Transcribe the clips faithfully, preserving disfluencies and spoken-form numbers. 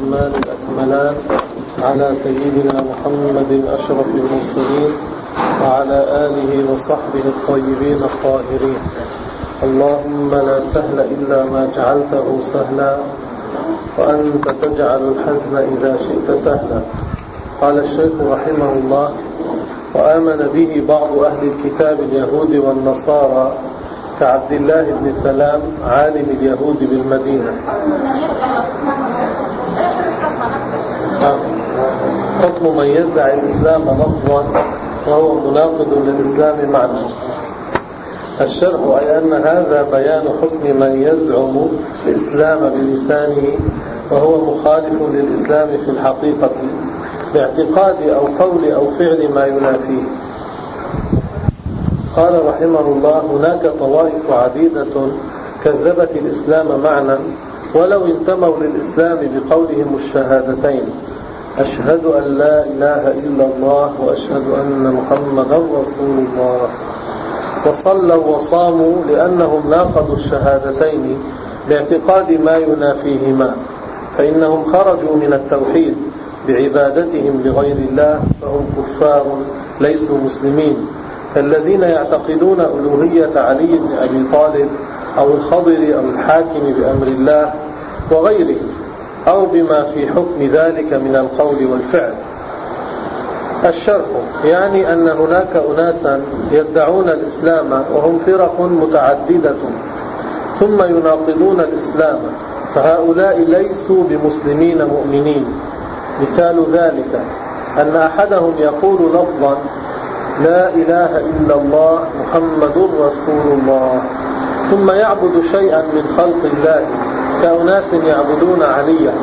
الأتمان الأكملان على سيدنا محمد أشرف المرسلين وعلى آله وصحبه الطيبين الطاهرين. اللهم لا سهل إلا ما جعلته سهلا وأنت تجعل الحزن إذا شئت سهلا. قال الشيخ رحمه الله: وآمن به بعض أهل الكتاب اليهود والنصارى كعبد الله بن سلام عالم اليهود بالمدينة. حكم من يدعي الإسلام لفظا وهو مناقض للإسلام معنى. الشرح أي أن هذا بيان حكم من يزعم الإسلام بلسانه وهو مخالف للإسلام في الحقيقة باعتقاد أو قول أو فعل ما ينافيه. قال رحمه الله: هناك طوائف عديدة كذبت الإسلام معنى ولو انتموا للإسلام بقولهم الشهادتين: أشهد أن لا إله إلا الله وأشهد أن محمدا رسول الله، وصلوا وصاموا لأنهم ناقضوا الشهادتين باعتقاد ما ينافيهما، فإنهم خرجوا من التوحيد بعبادتهم لغير الله، فهم كفار ليسوا مسلمين، كالذين يعتقدون ألوهية علي بن أبي طالب أو الخضر أو الحاكم بأمر الله وغيرهم، أو بما في حكم ذلك من القول والفعل. الشرح يعني أن هناك أناسا يدعون الإسلام وهم فرق متعددة ثم يناقضون الإسلام، فهؤلاء ليسوا بمسلمين مؤمنين. مثال ذلك أن أحدهم يقول لفظا: لا إله إلا الله محمد رسول الله، ثم يعبد شيئا من خلق الله كأناس يعبدون عليا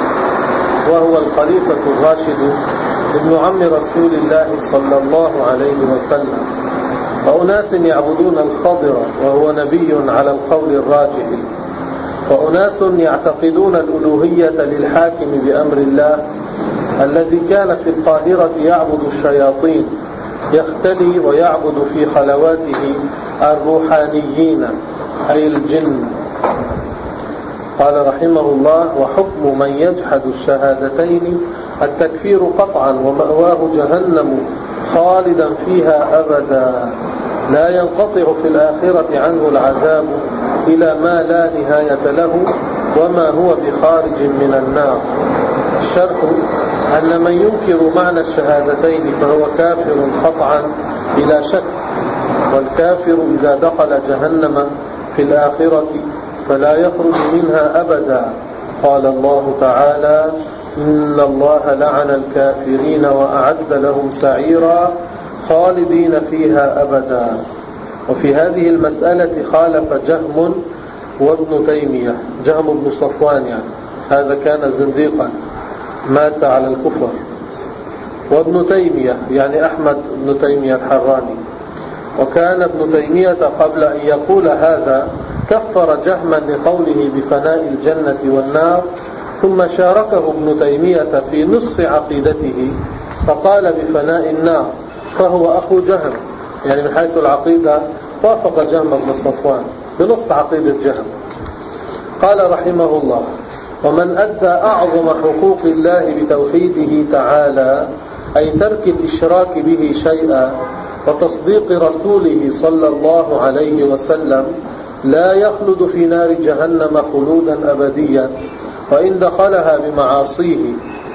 وهو الخليفة الراشد ابن عم رسول الله صلى الله عليه وسلم، وأناس يعبدون الخضر وهو نبي على القول الراجح، وأناس يعتقدون الألوهية للحاكم بأمر الله الذي كان في القاهرة يعبد الشياطين، يختلي ويعبد في خلواته الروحانيين أي الجن. قال رحمه الله: وحكم من يجحد الشهادتين التكفير قطعا، ومأواه جهنم خالدا فيها أبدا، لا ينقطع في الآخرة عنه العذاب إلى ما لا نهاية له، وما هو بخارج من النار. الشرح أن من ينكر معنى الشهادتين فهو كافر قطعا بلا شك، والكافر إذا دخل جهنم في الآخرة فلا يخرج منها أبدا. قال الله تعالى: إن الله لعن الكافرين وأعد لهم سعيرا خالدين فيها أبدا. وفي هذه المسألة خالف جهم وابن تيمية، جهم بن صفوان يعني، هذا كان زنديقا مات على الكفر، وابن تيمية يعني أحمد بن تيمية الحراني. وكان ابن تيمية قبل أن يقول هذا كفر جهما لقوله بفناء الجنة والنار، ثم شاركه ابن تيمية في نصف عقيدته فقال بفناء النار، فهو أخو جهم، يعني من حيث العقيدة وافق جهم بن صفوان بنص عقيدة جهم. قال رحمه الله: ومن أدى أعظم حقوق الله بتوحيده تعالى، أي ترك الإشراك به شيئا، وتصديق رسوله صلى الله عليه وسلم، لا يخلد في نار جهنم خلودا أبديا، وإن دخلها بمعاصيه،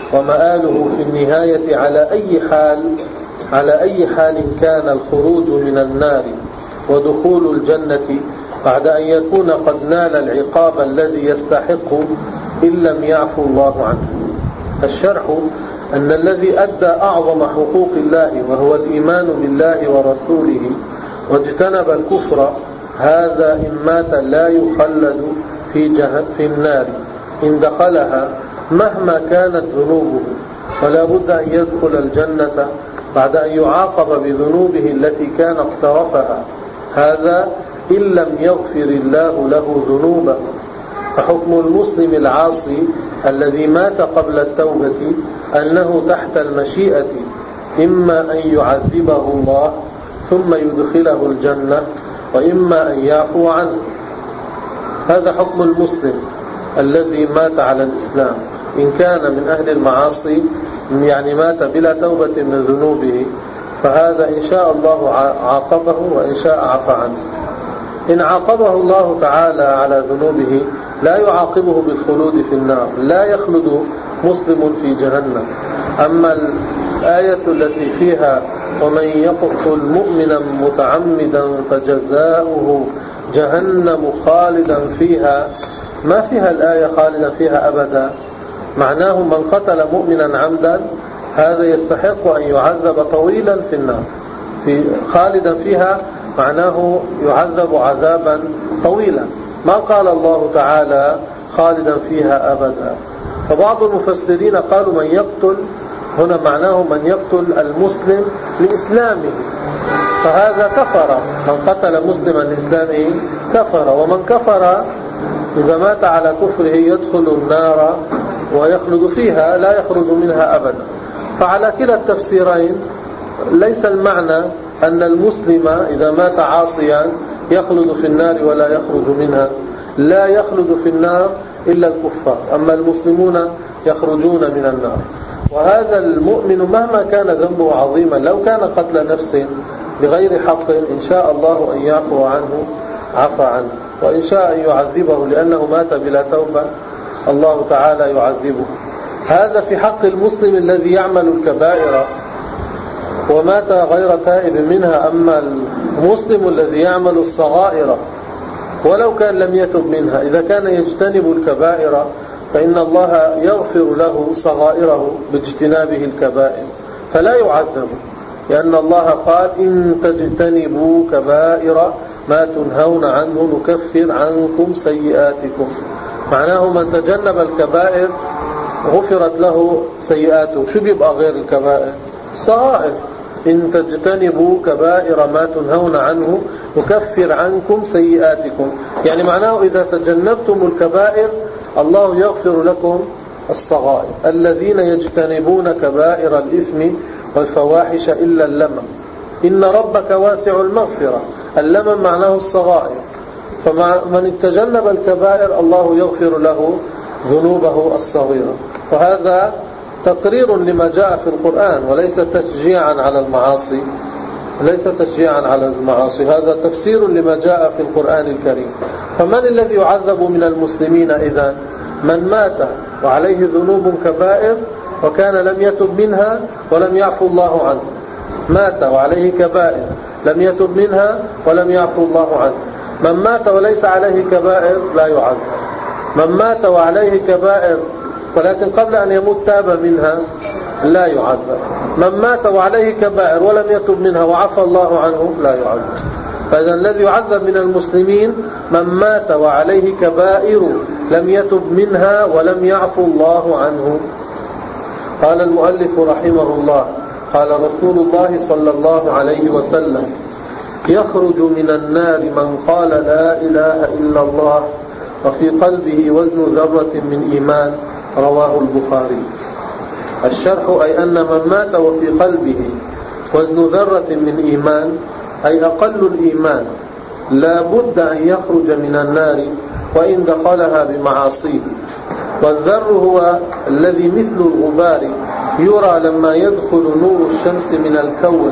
ومآله في النهاية على أي حال على أي حال كان الخروج من النار ودخول الجنة بعد أن يكون قد نال العقاب الذي يستحق إن لم يعفو الله عنه. الشرح أن الذي أدى أعظم حقوق الله وهو الإيمان بالله ورسوله واجتنب الكفر، هذا إن مات لا يخلد في, جهنم في النار إن دخلها مهما كانت ذنوبه، ولا بد أن يدخل الجنة بعد أن يعاقب بذنوبه التي كان اقترفها، هذا إن لم يغفر الله له ذنوبه. فحكم المسلم العاصي الذي مات قبل التوبة أنه تحت المشيئة، إما أن يعذبه الله ثم يدخله الجنة، وإما أن يعفو عنه. هذا حكم المسلم الذي مات على الإسلام. إن كان من أهل المعاصي يعني مات بلا توبة من ذنوبه، فهذا إن شاء الله عاقبه وإن شاء عفى عنه. إن عاقبه الله تعالى على ذنوبه لا يعاقبه بالخلود في النار، لا يخلد مسلم في جهنم. أما الآية التي فيها ومن يقتل مؤمنا متعمدا فجزاؤه جهنم خالدا فيها، ما فيها الآية خالدا فيها أبدا، معناه من قتل مؤمنا عمدا هذا يستحق أن يعذب طويلا في النار. في خالدا فيها معناه يعذب عذابا طويلا، ما قال الله تعالى خالدا فيها أبدا. فبعض المفسرين قالوا من يقتل هنا معناه من يقتل المسلم لإسلامه، فهذا كفر، من قتل مسلما لإسلامه كفر، ومن كفر إذا مات على كفره يدخل النار ويخلد فيها لا يخرج منها أبدا. فعلى كلا التفسيرين ليس المعنى أن المسلم إذا مات عاصيا يخلد في النار ولا يخرج منها، لا يخلد في النار إلا الكفار، أما المسلمون يخرجون من النار. وهذا المؤمن مهما كان ذنبه عظيما، لو كان قتل نفس بغير حق إن شاء الله أن يعفو عنه عفى عنه، وإن شاء أن يعذبه لأنه مات بلا توبة الله تعالى يعذبه. هذا في حق المسلم الذي يعمل الكبائر ومات غير تائب منها. أما المسلم الذي يعمل الصغائر ولو كان لم يتب منها، إذا كان يجتنب الكبائر فإن الله يغفر له صغائره باجتنابه الكبائر فلا يعذب، لأن الله قال إن تجتنبوا كبائر ما تنهون عنه نكفر عنكم سيئاتكم. معناه من تجنب الكبائر غفرت له سيئاته. شو بيبقى غير الكبائر؟ صغائر. إن تجتنبوا كبائر ما تنهون عنه نكفر عنكم سيئاتكم، يعني معناه إذا تجنبتم الكبائر الله يغفر لكم الصغائر. الذين يجتنبون كبائر الإثم والفواحش إلا اللمم إن ربك واسع المغفرة. اللمم معناه الصغائر، فمن تجنب الكبائر الله يغفر له ذنوبه الصغيرة. وهذا تقرير لما جاء في القرآن وليس تشجيعا على المعاصي، ليس تشجيعا على المعاصي، هذا تفسير لما جاء في القرآن الكريم. فمن الذي يعذب من المسلمين إذن؟ من مات وعليه ذنوب كبائر وكان لم يتب منها ولم يعفو الله عنه. مات وعليه كبائر لم يتب منها ولم يعفو الله عنه. من مات وليس عليه كبائر لا يعذب. من مات وعليه كبائر ولكن قبل أن يموت تاب منها لا يعذب. من مات وعليه كبائر ولم يتب منها وعفى الله عنه لا يعذب. فإذا الذي يعذب من المسلمين من مات وعليه كبائر لم يتب منها ولم يعفو الله عنه. قال المؤلف رحمه الله قال رسول الله صلى الله عليه وسلم يخرج من النار من قال لا إله إلا الله وفي قلبه وزن ذرة من إيمان، رواه البخاري. الشرح أي أن من مات وفي قلبه وزن ذرة من إيمان أي أقل الإيمان لا بد أن يخرج من النار وإن دخلها بمعاصيه. والذر هو الذي مثل الغبار يرى لما يدخل نور الشمس من الكوة.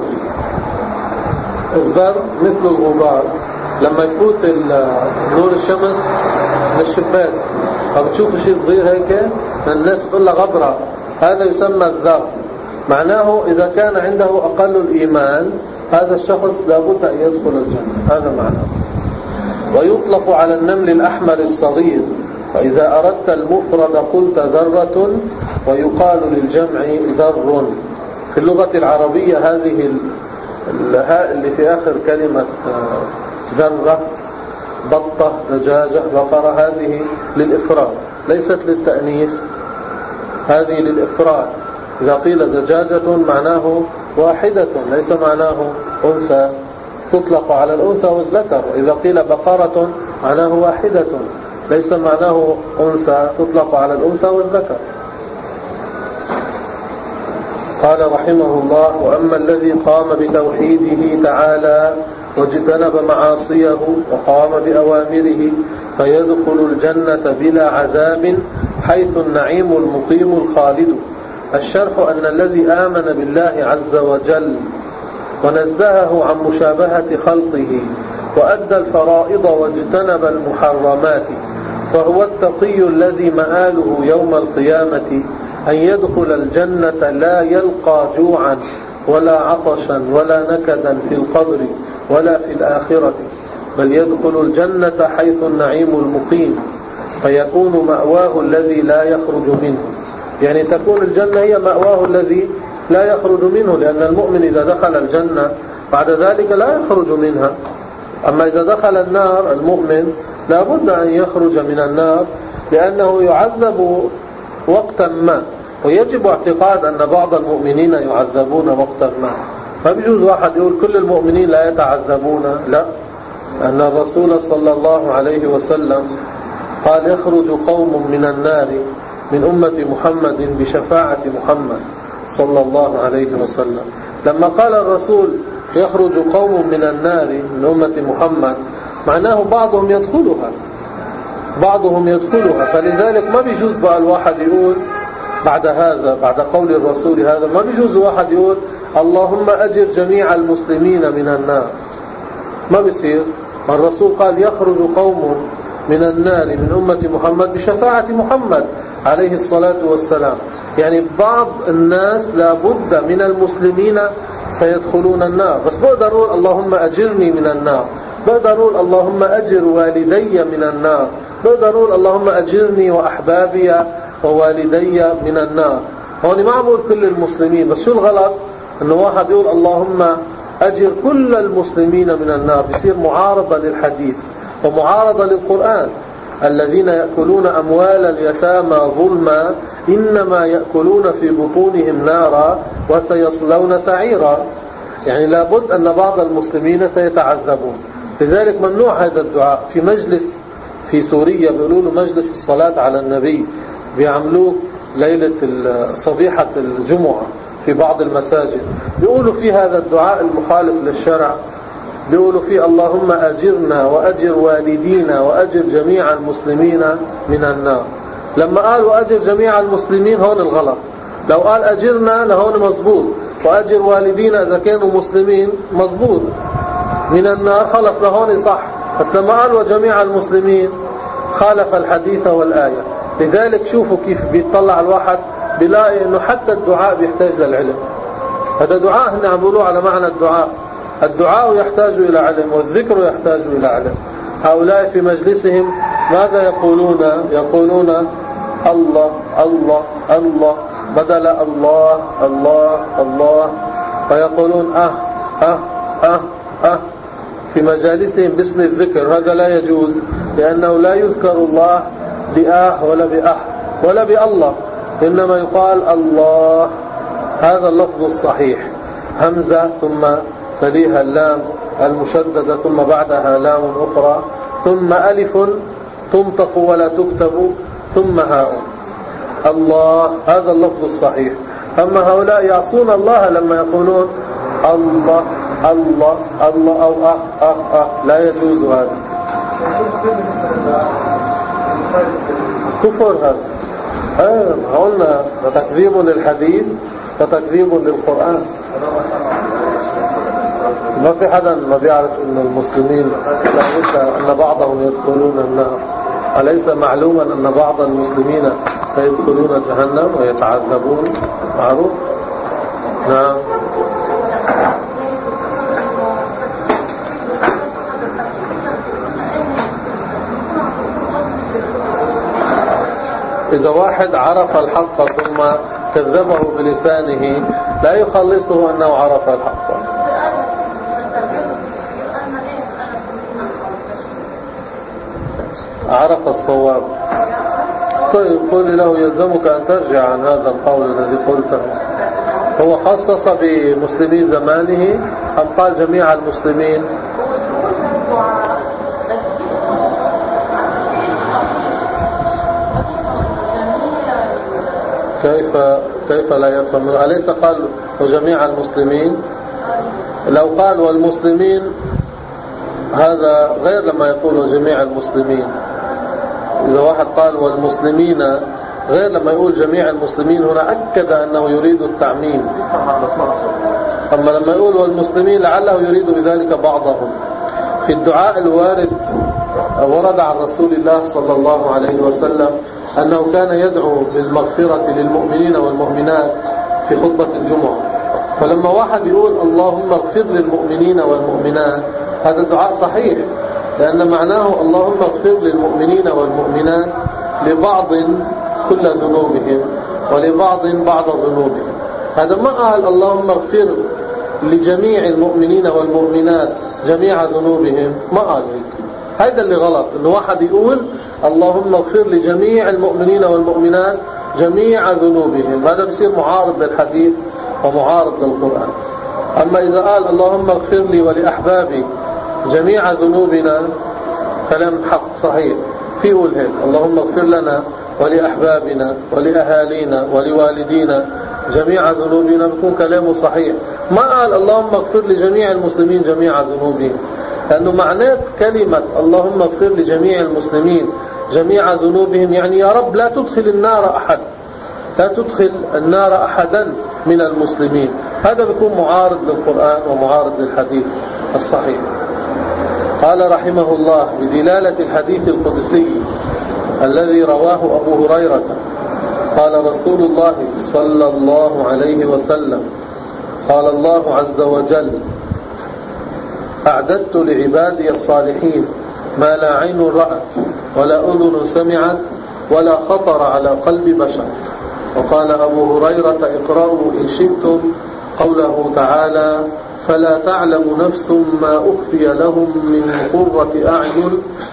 الذر مثل الغبار لما يفوت نور الشمس من الشباك فبتشوفوا شيء صغير هيك الناس بتقول له غبرة، هذا يسمى الذر. معناه إذا كان عنده أقل الإيمان هذا الشخص لابد أن يدخل الجنة، هذا معناه. ويطلق على النمل الأحمر الصغير، فإذا أردت المفرد قلت ذرة، ويقال للجمع ذر. في اللغة العربية هذه الهاء اللي في آخر كلمة ذرة بطة دجاجة بقرة هذه للإفراد ليست للتأنيث، هذه للإفراد. إذا قيل دجاجة معناه واحدة ليس معناه أنثى، تطلق على الأنثى والذكر. إذا قيل بقرة معناه واحدة ليس معناه أنثى، تطلق على الأنثى والذكر. قال رحمه الله وأما الذي قام بتوحيده تعالى واجتنب معاصيه وقام بأوامره فيدخل الجنة بلا عذاب حيث النعيم المقيم الخالد. الشرح أن الذي آمن بالله عز وجل ونزهه عن مشابهة خلقه وأدى الفرائض واجتنب المحرمات فهو التقي الذي مآله يوم القيامة أن يدخل الجنة لا يلقى جوعا ولا عطشا ولا نكدا في القبر ولا في الآخرة، بل يدخل الجنة حيث النعيم المقيم فيكون مأواه الذي لا يخرج منه. يعني تكون الجنة هي مأواه الذي لا يخرج منه، لأن المؤمن إذا دخل الجنة بعد ذلك لا يخرج منها. أما إذا دخل النار المؤمن لا بد أن يخرج من النار، لأنه يعذب وقتا ما، ويجب اعتقاد أن بعض المؤمنين يعذبون وقتا ما. فبيجوز واحد يقول كل المؤمنين لا يتعذبون، لا، أن الرسول صلى الله عليه وسلم قال يخرج قوم من النار من أمة محمد بشفاعة محمد صلى الله عليه وسلم. لما قال الرسول يخرج قوم من النار من أمة محمد معناه بعضهم يدخلها بعضهم يدخلها فلذلك ما بيجوز بقى الواحد يقول بعد هذا، بعد قول الرسول هذا، ما بيجوز واحد يقول اللهم أجر جميع المسلمين من النار. ما بيصير. الرسول قال يخرج قوم من النار من أمة محمد بشفاعة محمد عليه الصلاة والسلام. يعني بعض الناس لابد من المسلمين سيدخلون النار، بس بقدر أقول اللهم أجرني من النار، بقدر أقول اللهم أجر والدي من النار، بقدر أقول اللهم أجرني وأحبابي ووالدي من النار. هون ما عم أقول كل المسلمين، بس شو الغلط؟ أنه واحد يقول اللهم أجر كل المسلمين من النار، بيصير معارضة للحديث ومعارضة للقرآن. الذين يأكلون أموال اليتامى ظلما إنما يأكلون في بطونهم نارا وسيصلون سعيرا. يعني لابد أن بعض المسلمين سيتعذبون. لذلك ممنوع هذا الدعاء. في مجلس في سوريا بيقولوا له مجلس الصلاة على النبي، بيعملوه ليلة صبيحة الجمعة في بعض المساجد، بيقولوا في هذا الدعاء المخالف للشرع، بيقولوا فيه اللهم أجرنا وأجر والدينا وأجر جميع المسلمين من النار. لما قال وأجر جميع المسلمين هون الغلط. لو قال أجرنا لهون مظبوط، وأجر والدينا إذا كانوا مسلمين مظبوط من النار، خلص لهون صح. بس لما قال وجميع المسلمين خالف الحديث والآية. لذلك شوفوا كيف بيطلع الواحد بيلاقي إنه حتى الدعاء بيحتاج للعلم. هذا دعاء هنا عم بيقولوا على معنى الدعاء. الدعاء يحتاج إلى علم والذكر يحتاج إلى علم. هؤلاء في مجلسهم ماذا يقولون؟ يقولون الله الله الله بدل الله الله الله، فيقولون أه أه أه أه في مجالسهم باسم الذكر. هذا لا يجوز، لأنه لا يذكر الله بآه ولا بأه ولا بالله، إنما يقال الله. هذا اللفظ الصحيح، همزة ثم تليها اللام المشددة ثم بعدها لام أخرى ثم ألف تنطق ولا تكتب ثم هاء. الله، هذا اللفظ الصحيح. أما هؤلاء يعصون الله لما يقولون الله الله الله أو أه أه أه، لا يجوز هذا، كفر هذا. آه قلنا تكذيب للحديث وتكذيب للقرآن. ما في حدا ما بيعرف أن المسلمين لابد أن بعضهم يدخلون النار. أليس معلوما أن بعض المسلمين سيدخلون جهنم ويتعذبون؟ معروف. نعم. إذا واحد عرف الحق ثم كذبه بلسانه لا يخلصه أنه عرف الحق. عرف الصواب. طيب قل له يلزمك أن ترجع عن هذا القول الذي قلته. هو خصص بمسلمي زمانه أم قال جميع المسلمين؟ كيف كيف لا يفهم؟ أليس قال وجميع المسلمين؟ لو قال والمسلمين هذا غير لما يقول وجميع المسلمين. إذا واحد قال والمسلمين غير لما يقول جميع المسلمين هنا أكد أنه يريد التعميم. أما لما يقول والمسلمين لعله يريد بذلك بعضهم. في الدعاء الوارد ورد عن رسول الله صلى الله عليه وسلم أنه كان يدعو بالمغفرة للمؤمنين والمؤمنات في خطبة الجمعة. فلما واحد يقول اللهم اغفر للمؤمنين والمؤمنات هذا الدعاء صحيح، لأن معناه اللهم اغفر للمؤمنين والمؤمنات لبعض كل ذنوبهم ولبعض بعض ذنوبهم. هذا ما قال اللهم اغفر لجميع المؤمنين والمؤمنات جميع ذنوبهم، ما قال هيك. هذا اللي غلط، إنه واحد يقول اللهم اغفر لجميع المؤمنين والمؤمنات جميع ذنوبهم، هذا بيصير معارض للحديث ومعارض للقرآن. أما إذا قال اللهم اغفر لي ولأحبابي جميع ذنوبنا كلام حق صحيح، في يقول هيك اللهم اغفر لنا ولأحبابنا ولأهالينا ولوالدينا جميع ذنوبنا، بيكون كلامه صحيح. ما قال اللهم اغفر لجميع المسلمين جميع ذنوبهم، لأنه معنات كلمة اللهم اغفر لجميع المسلمين جميع ذنوبهم يعني يا رب لا تدخل النار أحد، لا تدخل النار أحدا من المسلمين. هذا بيكون معارض للقرآن ومعارض للحديث الصحيح. قال رحمه الله بدلالة الحديث القدسي الذي رواه أبو هريرة قال رسول الله صلى الله عليه وسلم قال الله عز وجل أعددت لعبادي الصالحين ما لا عين رأت ولا أذن سمعت ولا خطر على قلب بشر. وقال أبو هريرة اقرأوا إن شئتم قوله تعالى فلا تعلم نفس ما أخفي لهم من قرة أعين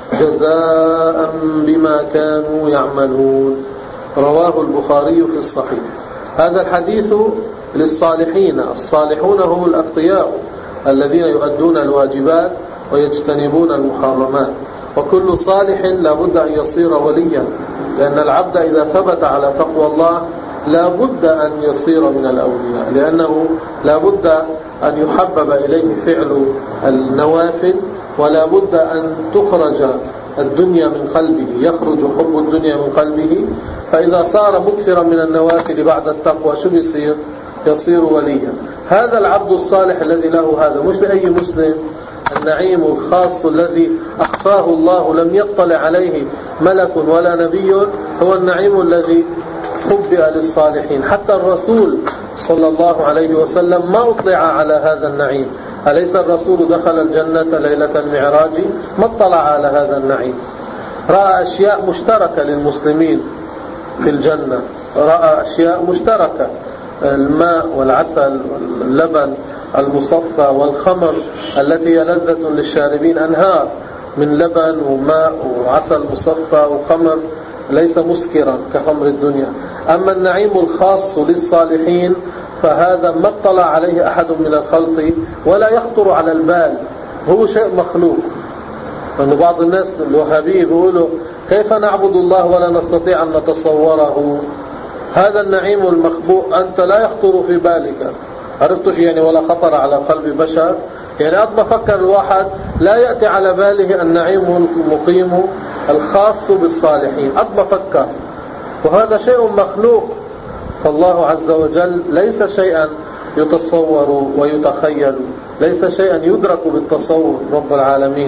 جزاء بما كانوا يعملون. رواه البخاري في الصحيح. هذا الحديث للصالحين، الصالحون هم الأتقياء الذين يؤدون الواجبات ويجتنبون المحرمات، وكل صالح لا بد أن يصير وليا، لأن العبد إذا ثبت على تقوى الله لا بد أن يصير من الأولياء، لأنه لا بد أن يحبب إليه فعل النوافل، ولا بد أن تخرج الدنيا من قلبه، يخرج حب الدنيا من قلبه. فإذا صار مكثرا من النوافل بعد التقوى شو بيصير؟ يصير وليا. هذا العبد الصالح الذي له هذا، مش لأي مسلم، النعيم الخاص الذي أخفاه الله لم يطلع عليه ملك ولا نبي هو النعيم الذي خبئ للصالحين. حتى الرسول صلى الله عليه وسلم ما أطلع على هذا النعيم. أليس الرسول دخل الجنة ليلة المعراج؟ ما اطلع على هذا النعيم. رأى أشياء مشتركة للمسلمين في الجنة، رأى أشياء مشتركة، الماء والعسل واللبن المصفى والخمر التي هي لذة للشاربين، أنهار من لبن وماء وعسل مصفى وخمر ليس مسكرا كخمر الدنيا. أما النعيم الخاص للصالحين فهذا ما اطلع عليه أحد من الخلق ولا يخطر على البال، هو شيء مخلوق. لأن بعض الناس الوهابية بيقولوا كيف نعبد الله ولا نستطيع أن نتصوره؟ هذا النعيم المخبوء أنت لا يخطر في بالك. عرفتش يعني ولا خطر على قلب بشر؟ يعني قد ما فكر الواحد لا يأتي على باله النعيم المقيم الخاص بالصالحين، قد ما فكر، وهذا شيء مخلوق. فالله عز وجل ليس شيئا يتصور ويتخيل، ليس شيئا يدرك بالتصور رب العالمين.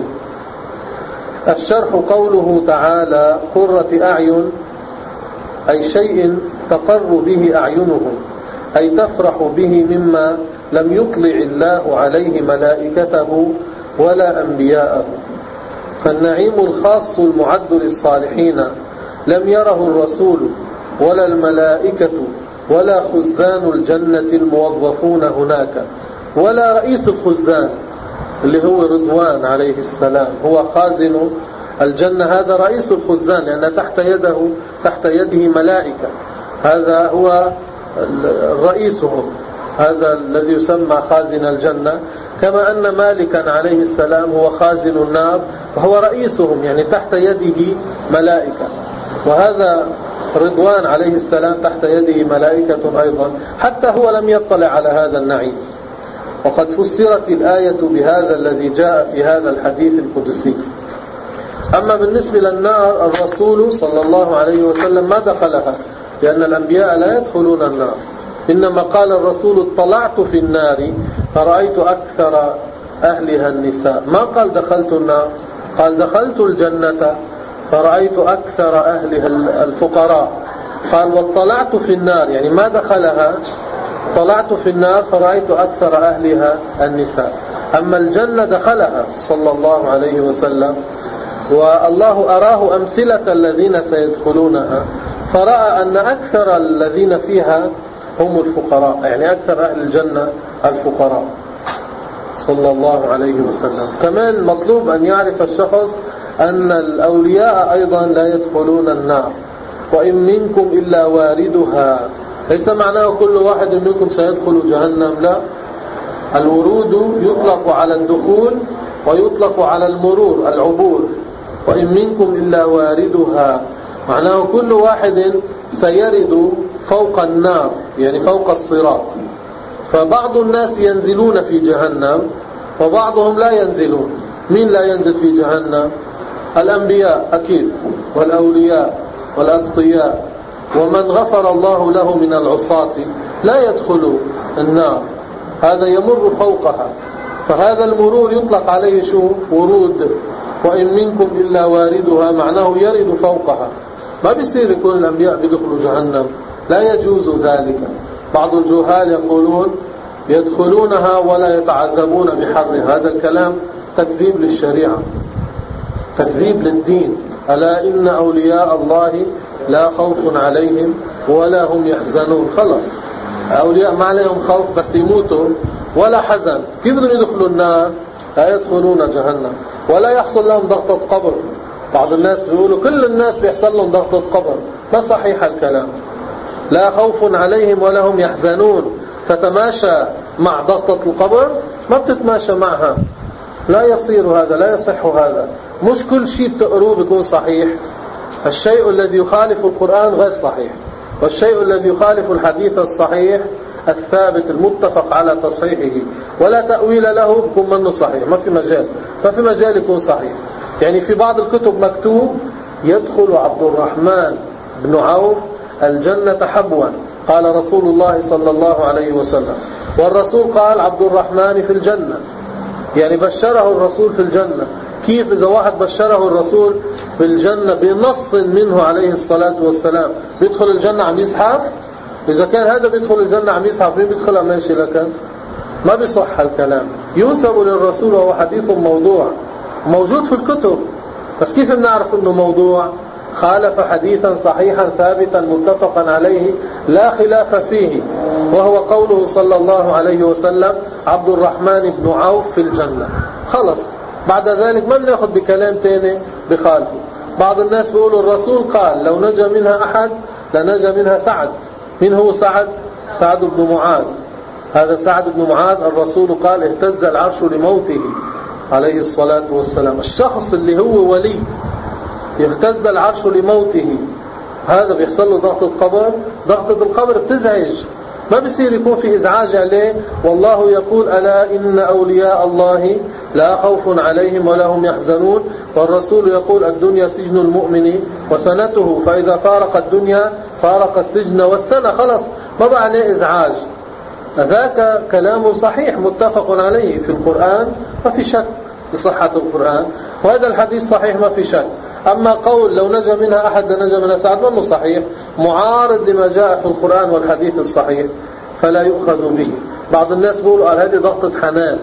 الشرح قوله تعالى قرة أعين، أي شيء تقر به أعينهم، أي تفرح به مما لم يطلع الله عليه ملائكته ولا أنبياءه. فالنعيم الخاص المعد للصالحين لم يره الرسول ولا الملائكة ولا خزان الجنة الموظفون هناك ولا رئيس الخزان اللي هو رضوان عليه السلام، هو خازن الجنة، هذا رئيس الخزان لأن تحت يده تحت يده ملائكة، هذا هو رئيسهم، هذا الذي يسمى خازن الجنة. كما أن مالكا عليه السلام هو خازن النار وهو رئيسهم، يعني تحت يده ملائكة. وهذا رضوان عليه السلام تحت يده ملائكة أيضا، حتى هو لم يطلع على هذا النعيم. وقد فسرت الآية بهذا الذي جاء في هذا الحديث القدسي. أما بالنسبة للنار الرسول صلى الله عليه وسلم ما دخلها لأن الأنبياء لا يدخلون النار. إنما قال الرسول اطلعت في النار فرأيت أكثر أهلها النساء، ما قال دخلت النار، قال دخلت الجنة فرأيت أكثر أهلها الفقراء. قال واطلعت في النار يعني ما دخلها، طلعت في النار فرأيت أكثر أهلها النساء. أما الجنة دخلها صلى الله عليه وسلم، والله أراه أمثلة الذين سيدخلونها، فرأى أن أكثر الذين فيها هم الفقراء، يعني أكثر أهل الجنة الفقراء صلى الله عليه وسلم. كمان مطلوب أن يعرف الشخص أن الأولياء أيضا لا يدخلون النار. وإن منكم إلا واردها، ليس معناه كل واحد منكم سيدخل جهنم، لا، الورود يطلق على الدخول ويطلق على المرور العبور. وإن منكم إلا واردها معناه كل واحد سيرد فوق النار، يعني فوق الصراط. فبعض الناس ينزلون في جهنم وبعضهم لا ينزلون. مين لا ينزل في جهنم؟ الأنبياء أكيد، والأولياء والأتقياء، ومن غفر الله له من العصاة لا يدخل النار، هذا يمر فوقها. فهذا المرور يطلق عليه شو؟ ورود. وإن منكم إلا واردها معناه يرد فوقها. ما بيصير يكون الأنبياء بيدخلوا جهنم، لا يجوز ذلك. بعض الجهال يقولون يدخلونها ولا يتعذبون بحر، هذا الكلام تكذيب للشريعة، تكذيب للدين. ألا إن أولياء الله لا خوف عليهم ولا هم يحزنون. خلص أولياء ما عليهم خوف، بس يموتوا ولا حزن. كيف بدهم يدخلوا النار؟ لا يدخلون جهنم ولا يحصل لهم ضغطة قبر. بعض الناس بيقولوا كل الناس بيحصل لهم ضغطة قبر، ما صحيح الكلام. لا خوف عليهم ولا هم يحزنون تتماشى مع ضغطة القبر؟ ما بتتماشى معها، لا يصير هذا، لا يصح هذا. مش كل شيء بتقروه بيكون صحيح. الشيء الذي يخالف القرآن غير صحيح، والشيء الذي يخالف الحديث الصحيح الثابت المتفق على تصحيحه ولا تأويل له بيكون منه صحيح، ما في مجال، ما في مجال يكون صحيح. يعني في بعض الكتب مكتوب يدخل عبد الرحمن بن عوف الجنة حبوا، قال رسول الله صلى الله عليه وسلم، والرسول قال عبد الرحمن في الجنة، يعني بشره الرسول في الجنة. كيف إذا واحد بشره الرسول في الجنة بنص منه عليه الصلاة والسلام بيدخل الجنة عم يزحف؟ إذا كان هذا بيدخل الجنة عم يزحف، مين بيدخل ماشي لكن؟ ما بيصح الكلام، ينسب للرسول وهو حديث موضوع موجود في الكتب. بس كيف بنعرف انه موضوع؟ خالف حديثا صحيحا ثابتا متفقا عليه لا خلاف فيه، وهو قوله صلى الله عليه وسلم عبد الرحمن بن عوف في الجنة. خلص بعد ذلك ما بناخذ بكلام تاني بخالفه. بعض الناس بيقولوا الرسول قال لو نجا منها أحد لنجا منها سعد. من هو سعد؟ سعد بن معاذ. هذا سعد بن معاذ الرسول قال اهتز العرش لموته عليه الصلاة والسلام. الشخص اللي هو ولي يهتز العرش لموته، هذا بيحصل له ضغطة قبر. ضغطة القبر بتزعج، ما بيصير يكون في إزعاج عليه. والله يقول ألا إن أولياء الله لا خوف عليهم ولا هم يحزنون، والرسول يقول الدنيا سجن المؤمن وسنته، فإذا فارق الدنيا فارق السجن والسنة. خلص ما بقى عليه إزعاج. ذاك كلام صحيح متفق عليه في القرآن، ما في شك بصحة القرآن، وهذا الحديث صحيح ما في شك. أما قول لو نجا منها أحد لنجا منها سعد منه صحيح، معارض لما جاء في القرآن والحديث الصحيح، فلا يؤخذ به. بعض الناس بيقولوا قال هذه ضغطة حنان.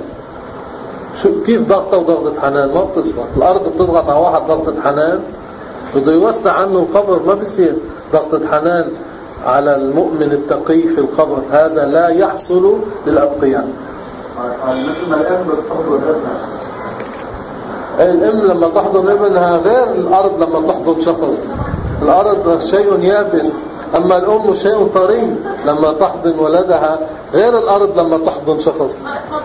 شو كيف ضغطة وضغطة حنان؟ ما بتزبط. الأرض بتضغط على واحد ضغطة حنان، بده يوسع عنه القبر، ما بيصير ضغطة حنان على المؤمن التقي في القبر، هذا لا يحصل للأتقياء. مثل ما الأم بتحضن ابنها، الأم لما تحضن ابنها غير الأرض لما تحضن شخص. الأرض شيء يابس، أما الأم شيء طري لما تحضن ولدها، غير الأرض لما تحضن شخص.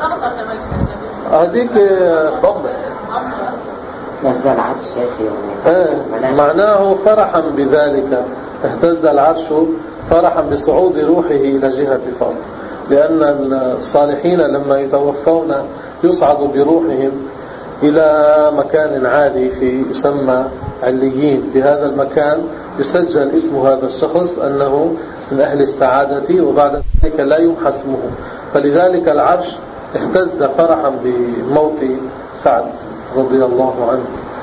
هذيك ضمة اهتز العرش ايه معناه فرحا بذلك. اهتز العرش فرحا بصعود روحه إلى جهة فوق، لأن الصالحين لما يتوفون يصعد بروحهم إلى مكان عالي في يسمى عليين. في هذا المكان يسجل اسم هذا الشخص أنه من أهل السعادة، وبعد ذلك لا يمحى اسمه. فلذلك العرش اهتز فرحا بموت سعد رضي الله عنه.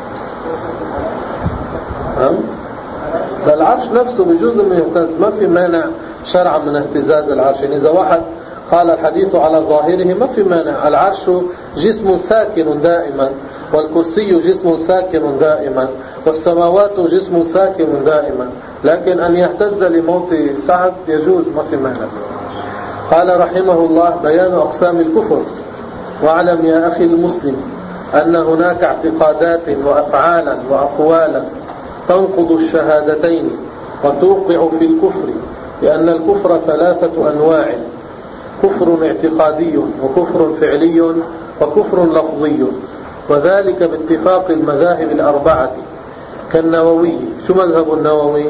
العرش نفسه بجزء من يهتز، ما في مانع شرعا من اهتزاز العرش. يعني إذا واحد قال الحديث على ظاهره ما في مانع. العرش جسم ساكن دائما، والكرسي جسم ساكن دائما، والسماوات جسم ساكن دائما، لكن أن يهتز لموت سعد يجوز، ما في مانع. قال رحمه الله: بيان أقسام الكفر. واعلم يا أخي المسلم أن هناك اعتقادات وأفعالا وأقوالا تنقض الشهادتين وتوقع في الكفر، لأن الكفر ثلاثة أنواع: كفر اعتقادي، وكفر فعلي، وكفر لفظي، وذلك باتفاق المذاهب الأربعة كالنووي. شو مذهب النووي؟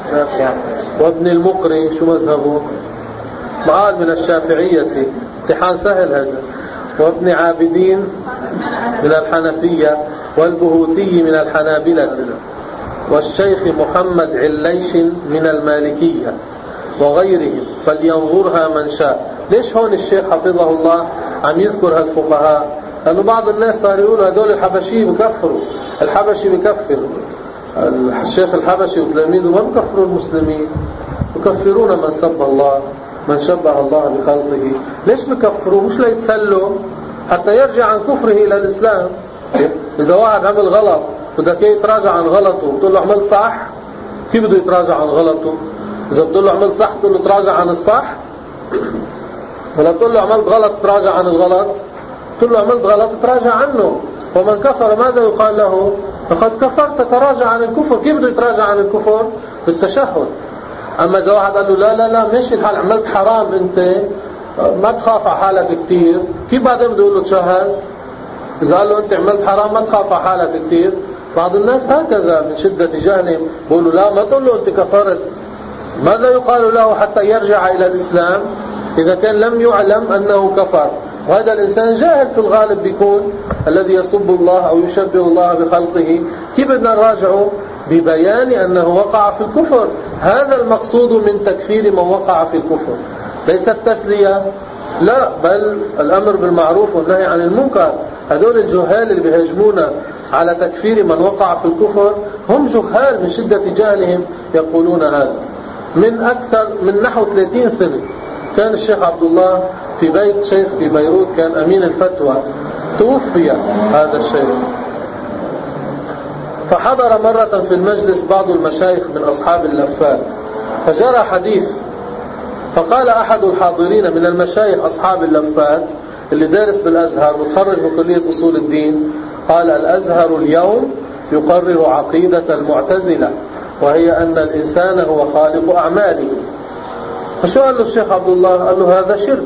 وابن المقري شو مذهبه؟ معاذ من الشافعية، امتحان سهل هذا. وابن عابدين من الحنفية، والبهوتي من الحنابلة، والشيخ محمد عليش من المالكية وغيرهم، فلينظرها من شاء. ليش هون الشيخ حفظه الله عم يذكر هالفقهاء؟ لأنه بعض الناس صار يقولوا هدول الحبشي بكفروا، الحبشي بكفر. الشيخ الحبشي وتلاميذه ما بكفروا المسلمين، بكفرون من سب الله، من شبه الله بخلقه. ليش بكفروا؟ مش ليتسلوا، حتى يرجع عن كفره إلى الإسلام. إذا واحد عمل غلط بدك يتراجع عن غلطه، بتقول له عملت صح، كيف بده يتراجع عن غلطه؟ إذا بتقول له عملت صح بتقول له تراجع عن الصح، ولا بتقول له عملت غلط تراجع عن الغلط؟ بتقول له عملت غلط تراجع عنه. ومن كفر ماذا يقال له؟ فقد كفرت، تراجع عن الكفر. كيف بده يتراجع عن الكفر؟ بالتشهد. أما إذا واحد قال له لا لا لا ماشي الحال، عملت حرام أنت، ما تخاف على حالك كتير، كيف بعدين بده يقول له تشهد؟ إذا قال له أنت عملت حرام ما تخاف على حالك كتير. بعض الناس هكذا من شدة جهلهم بيقولوا لا ما تقول له أنت كفرت. ماذا يقال له حتى يرجع إلى الإسلام إذا كان لم يعلم أنه كفر؟ وهذا الإنسان جاهل في الغالب بيكون، الذي يسب الله أو يشبه الله بخلقه. كيف بدنا نراجعه؟ ببيان أنه وقع في الكفر. هذا المقصود من تكفير من وقع في الكفر، ليس التسلية، لا، بل الأمر بالمعروف والنهي عن المنكر. هذول الجهال اللي بيهجمون على تكفير من وقع في الكفر هم جهال من شدة جهلهم يقولون هذا. من أكثر من نحو ثلاثين سنة كان الشيخ عبد الله في بيت شيخ في بيروت، كان أمين الفتوى، توفي هذا الشيخ. فحضر مرة في المجلس بعض المشايخ من أصحاب اللفات، فجرى حديث، فقال أحد الحاضرين من المشايخ أصحاب اللفات اللي دارس بالأزهر وتخرج من كلية أصول الدين، قال: الأزهر اليوم يقرر عقيدة المعتزلة، وهي أن الإنسان هو خالق أعماله. فشو قال له الشيخ عبد الله؟ قال له هذا شرك،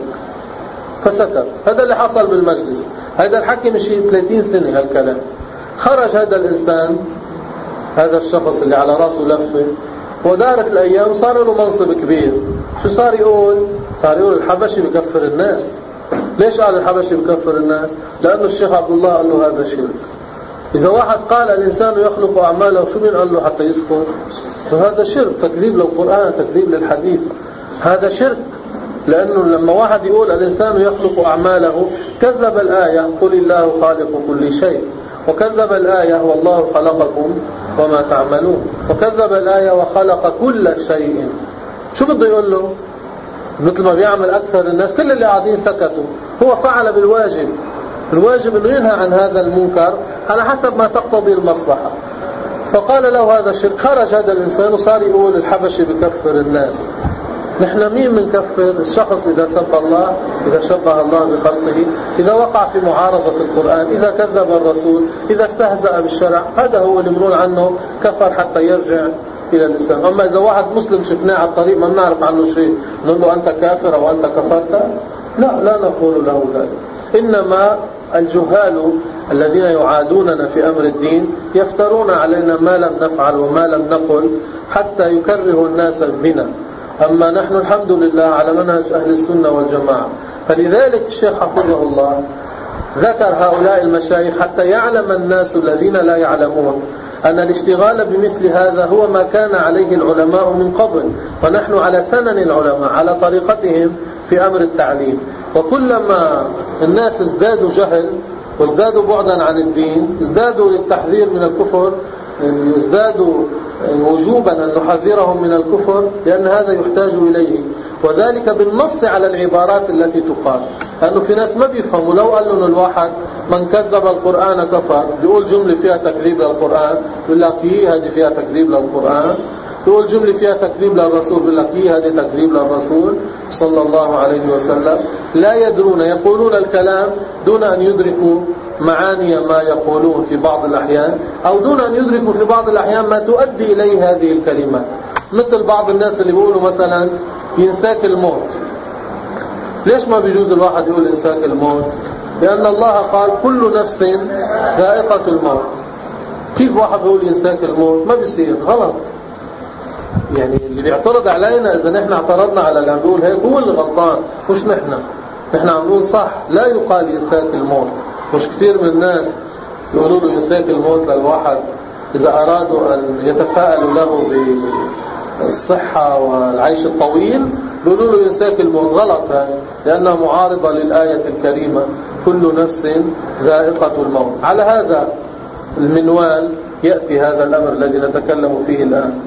فسكت. هذا اللي حصل بالمجلس، هذا الحكي مش ثلاثين سنة هالكلام. خرج هذا الإنسان، هذا الشخص اللي على رأسه لفة، ودارت الأيام صار له منصب كبير. شو صار يقول؟ صار يقول الحبشي بكفر الناس. ليش قال الحبشي بكفر الناس؟ لأنه الشيخ عبد الله قال له هذا شرك. إذا واحد قال الإنسان يخلق أعماله، شو مين قال له حتى يسكت؟ فهذا شرك، تكذيب للقرآن، تكذيب للحديث، هذا شرك. لأنه لما واحد يقول الإنسان يخلق أعماله كذب الآية: قل الله خالق كل شيء، وكذب الآية: والله خلقكم وما تعملون، وكذب الآية: وخلق كل شيء. شو بده يقول له؟ مثل ما بيعمل أكثر الناس، كل اللي قاعدين سكتوا. هو فعل بالواجب، الواجب أنه ينهى عن هذا المنكر على حسب ما تقتضي المصلحة. فقال له هذا شرك. خرج هذا الإنسان وصار يقول الحبشي بكفر الناس. نحن مين منكفر؟ الشخص إذا سب الله، إذا شبه الله بخلقه، إذا وقع في معارضة القرآن، إذا كذب الرسول، إذا استهزأ بالشرع، هذا هو اللي بنقول عنه كفر حتى يرجع إلى الإسلام. أما إذا واحد مسلم شفناه على الطريق ما بنعرف عنه شيء نقول له أنت كافر أو أنت كفرت؟ لا، لا نقول له ذلك. إنما الجهال الذين يعادوننا في أمر الدين يفترون علينا ما لم نفعل وما لم نقل حتى يكرهوا الناس بنا. أما نحن الحمد لله على منهج أهل السنة والجماعة. فلذلك الشيخ حفظه الله ذكر هؤلاء المشايخ حتى يعلم الناس الذين لا يعلمون أن الاشتغال بمثل هذا هو ما كان عليه العلماء من قبل، ونحن على سنن العلماء على طريقتهم في أمر التعليم. وكلما الناس ازدادوا جهل وازدادوا بعدا عن الدين، ازدادوا للتحذير من الكفر، ازدادوا وجوبا أن نحذرهم من الكفر، لأن هذا يحتاج إليه، وذلك بالنص على العبارات التي تقال. لأنه في ناس ما بيفهموا، لو قال لهم الواحد من كذب القرآن كفر، بيقول جملة فيها تكذيب للقرآن، بيقول لك هي هذه فيها تكذيب للقرآن. بيقول جملة فيها تكذيب للرسول، بيقول لك هي هذه تكذيب للرسول صلى الله عليه وسلم. لا يدرون، يقولون الكلام دون أن يدركوا معاني ما يقولون في بعض الأحيان، أو دون أن يدركوا في بعض الأحيان ما تؤدي إليه هذه الكلمات. مثل بعض الناس اللي بيقولوا مثلا ينساك الموت. ليش ما بيجوز الواحد يقول ينساك الموت؟ لأن الله قال كل نفس ذائقة الموت. كيف واحد بيقول ينساك الموت؟ ما بيصير، غلط. يعني اللي بيعترض علينا إذا نحن اعترضنا على اللي عم بيقول هيك هو اللي غلطان، مش نحن. نحن عم نقول صح، لا يقال ينساك الموت. مش كتير من الناس يقولوا له ينساك الموت للواحد إذا أرادوا أن يتفاءلوا له بالصحة والعيش الطويل، بيقولوا له ينساك الموت. غلط هاي، لأنها معارضة للآية الكريمة كل نفس ذائقة الموت. على هذا المنوال يأتي هذا الأمر الذي نتكلم فيه الآن.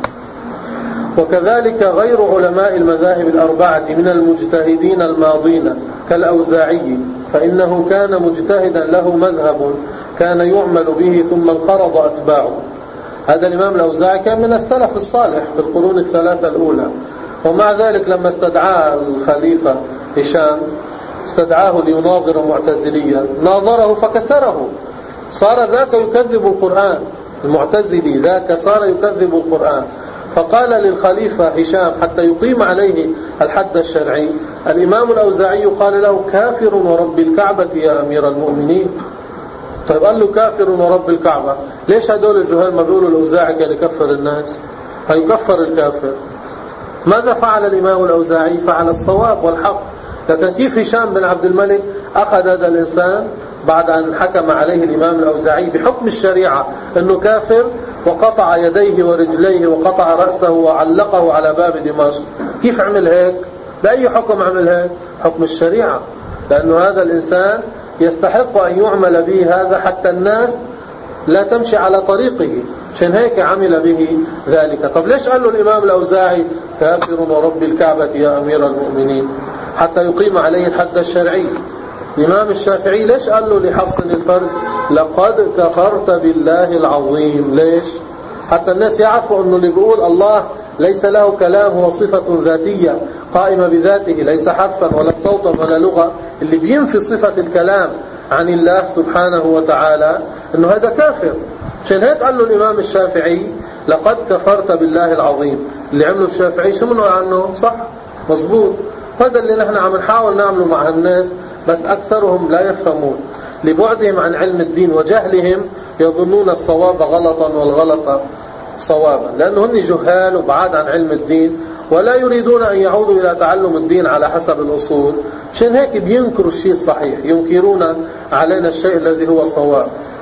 وكذلك غير علماء المذاهب الأربعة من المجتهدين الماضين كالأوزاعي، فإنه كان مجتهدا له مذهب كان يعمل به ثم انقرض أتباعه. هذا الإمام الأوزاعي كان من السلف الصالح في القرون الثلاثة الأولى، ومع ذلك لما استدعاه الخليفة هشام استدعاه ليناظر معتزليا، ناظره فكسره، صار ذاك يكذب القرآن. المعتزلي ذاك صار يكذب القرآن، فقال للخليفة هشام حتى يقيم عليه الحد الشرعي، الإمام الأوزاعي قال له كافر ورب الكعبة يا أمير المؤمنين. طيب قال له كافر ورب الكعبة، ليش هدول الجهال ما بيقولوا الأوزاعي كان يكفر الناس؟ هيكفر الكافر. ماذا فعل الإمام الأوزاعي؟ فعل الصواب والحق. لكن كيف هشام بن عبد الملك أخذ هذا الإنسان بعد أن حكم عليه الإمام الأوزاعي بحكم الشريعة أنه كافر، وقطع يديه ورجليه وقطع رأسه وعلقه على باب دمشق؟ كيف عمل هيك؟ بأي حكم عمل هيك؟ حكم الشريعة، لأنه هذا الإنسان يستحق أن يعمل به هذا حتى الناس لا تمشي على طريقه، عشان هيك عمل به ذلك. طب ليش قال له الإمام الأوزاعي كافر ورب الكعبة يا أمير المؤمنين؟ حتى يقيم عليه الحد الشرعي. الإمام الشافعي ليش قال له لحفص الفرد لقد كفرت بالله العظيم؟ ليش؟ حتى الناس يعرفوا أنه اللي بيقول الله ليس له كلام، هو صفة ذاتية قائمة بذاته، ليس حرفا ولا صوتا ولا لغة. اللي بينفي صفة الكلام عن الله سبحانه وتعالى أنه هذا كافر. عشان هيك قال له الإمام الشافعي لقد كفرت بالله العظيم. اللي عمله الشافعي شو منقول عنه؟ صح، مظبوط. هذا اللي نحن عم نحاول نعمله مع الناس، بس أكثرهم لا يفهمون لبعدهم عن علم الدين وجهلهم، يظنون الصواب غلطا والغلط صوابا، لأنه هم جهال وبعاد عن علم الدين ولا يريدون أن يعودوا إلى تعلم الدين على حسب الأصول. عشان هيك بينكروا الشيء الصحيح، ينكرون علينا الشيء الذي هو صواب.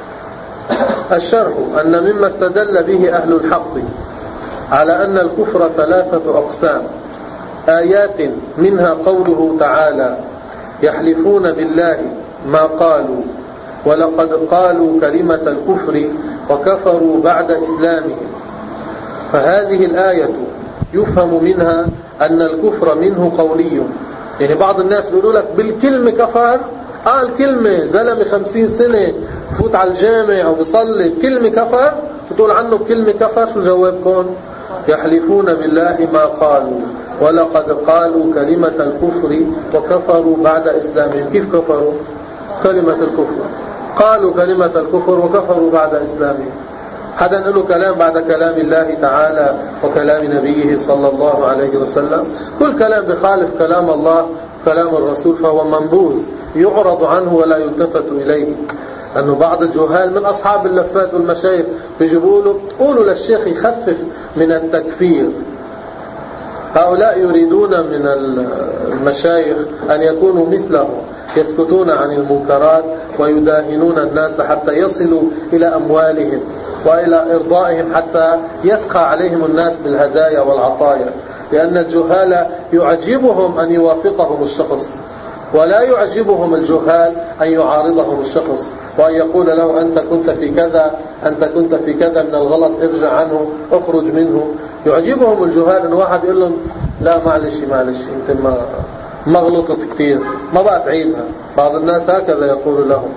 الشرح أن مما استدل به أهل الحق على أن الكفر ثلاثة أقسام، آيات منها قوله تعالى يحلفون بالله ما قالوا ولقد قالوا كلمة الكفر وكفروا بعد إسلامهم. فهذه الآية يفهم منها أن الكفر منه قولي. يعني بعض الناس بيقولوا لك بالكلمة كفر، آه الكلمة زلمة خمسين سنة فوت على الجامع وبصلي بكلمة كفر، بتقول عنه بكلمة كفر. شو جوابكم؟ يحلفون بالله ما قالوا ولقد قالوا كلمة الكفر وكفروا بعد إسلامهم. كيف كفروا؟ كلمة الكفر، قالوا كلمة الكفر وكفروا بعد إسلامهم. حدا نقول كلام بعد كلام الله تعالى وكلام نبيه صلى الله عليه وسلم؟ كل كلام بخالف كلام الله كلام الرسول فهو منبوذ يعرض عنه ولا يلتفت إليه. أنه بعض الجهال من أصحاب اللفات والمشايخ بيجيبوا قولوا للشيخ يخفف من التكفير. هؤلاء يريدون من المشايخ أن يكونوا مثله، يسكتون عن المنكرات ويداهنون الناس حتى يصلوا إلى أموالهم وإلى إرضائهم حتى يسخى عليهم الناس بالهدايا والعطايا، لأن الجهال يعجبهم أن يوافقهم الشخص، ولا يعجبهم الجهال أن يعارضهم الشخص وأن يقول له أنت كنت في كذا، أنت كنت في كذا من الغلط، ارجع عنه، اخرج منه. يعجبهم الجهال أن واحد يقول لهم لا معلش معلش أنت ما ما غلطت كتير، ما بقى تعيدها. بعض الناس هكذا يقول لهم.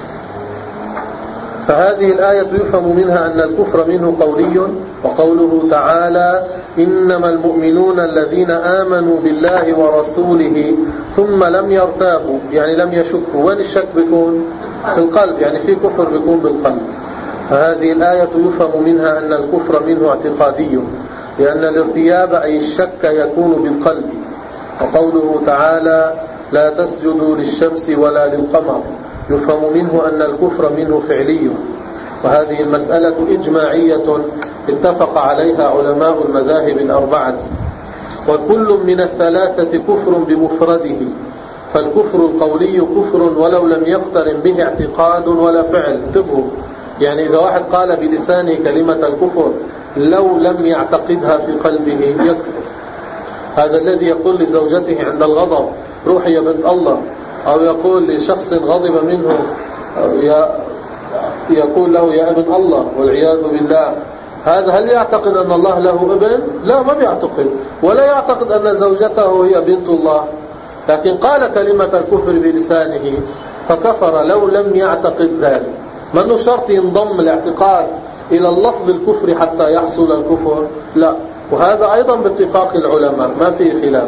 فهذه الآية يفهم منها أن الكفر منه قولي، وقوله تعالى إنما المؤمنون الذين آمنوا بالله ورسوله ثم لم يرتابوا، يعني لم يشكوا. وين الشك بيكون؟ في القلب، يعني في كفر بيكون بالقلب. فهذه الآية يفهم منها أن الكفر منه اعتقادي، لأن الارتياب أي الشك يكون بالقلب. وقوله تعالى لا تسجدوا للشمس ولا للقمر يفهم منه أن الكفر منه فعلي. وهذه المسألة إجماعية اتفق عليها علماء المذاهب الأربعة، وكل من الثلاثة كفر بمفرده. فالكفر القولي كفر ولو لم يقترن به اعتقاد ولا فعل. انتبهوا، يعني إذا واحد قال بلسانه كلمة الكفر لو لم يعتقدها في قلبه يكفر. هذا الذي يقول لزوجته عند الغضب روحي يا بنت الله، أو يقول لشخص غضب منه يقول له يا ابن الله والعياذ بالله، هذا هل يعتقد أن الله له ابن؟ لا، ما بيعتقد. ولا يعتقد أن زوجته هي بنت الله، لكن قال كلمة الكفر بلسانه فكفر لو لم يعتقد ذلك. ما أنه شرط ينضم الاعتقاد إلى اللفظ الكفر حتى يحصل الكفر، لا. وهذا أيضا باتفاق العلماء ما فيه خلاف.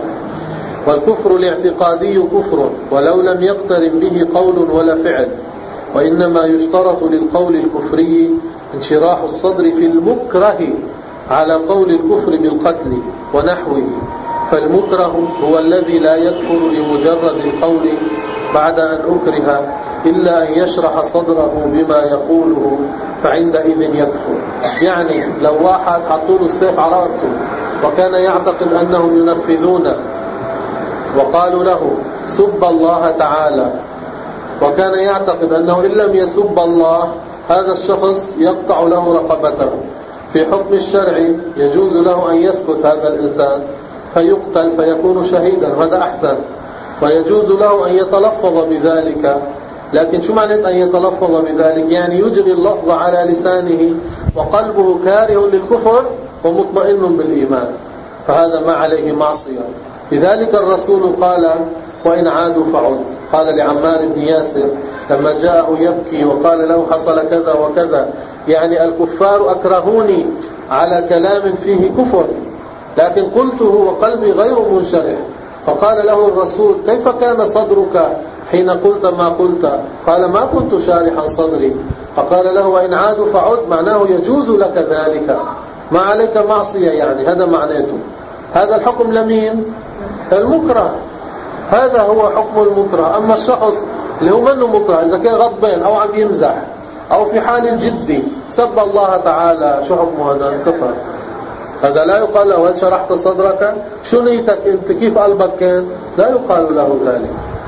والكفر الاعتقادي كفر ولو لم يقترن به قول ولا فعل، وإنما يشترط للقول الكفري انشراح الصدر في المكره على قول الكفر بالقتل ونحوه. فالمكره هو الذي لا يكفر لمجرد القول بعد أن أكره إلا أن يشرح صدره بما يقوله، فعندئذ يكفر. يعني لو واحد حطوا له السيف على رأسه وكان يعتقد أنهم ينفذونه وقالوا له سب الله تعالى، وكان يعتقد أنه إن لم يسب الله هذا الشخص يقطع له رقبته. في حكم الشرع يجوز له أن يسكت هذا الإنسان فيقتل فيكون شهيدا، وهذا أحسن. ويجوز له أن يتلفظ بذلك، لكن شو معنى أن يتلفظ بذلك؟ يعني يجري اللفظ على لسانه وقلبه كاره للكفر ومطمئن بالإيمان، فهذا ما عليه معصية. لذلك الرسول قال وإن عادوا فعد. قال لعمار بن ياسر لما جاءه يبكي وقال له حصل كذا وكذا، يعني الكفار أكرهوني على كلام فيه كفر لكن قلته وقلبي غير منشرح. فقال له الرسول كيف كان صدرك حين قلت ما قلت؟ قال ما كنت شارحا صدري. فقال له وإن عادوا فعد، معناه يجوز لك ذلك، ما عليك معصية، يعني هذا معناته. هذا الحكم لمين؟ المكره. هذا هو حكم المكره. أما الشخص اللي هو منه مكره إذا كان غضبان أو عم يمزح أو في حال جدي سب الله تعالى، شو حكمه؟ هذا كفر. هذا لا يقال له هل شرحت صدرك؟ شو نيتك أنت؟ كيف قلبك كان؟ لا يقال له ذلك،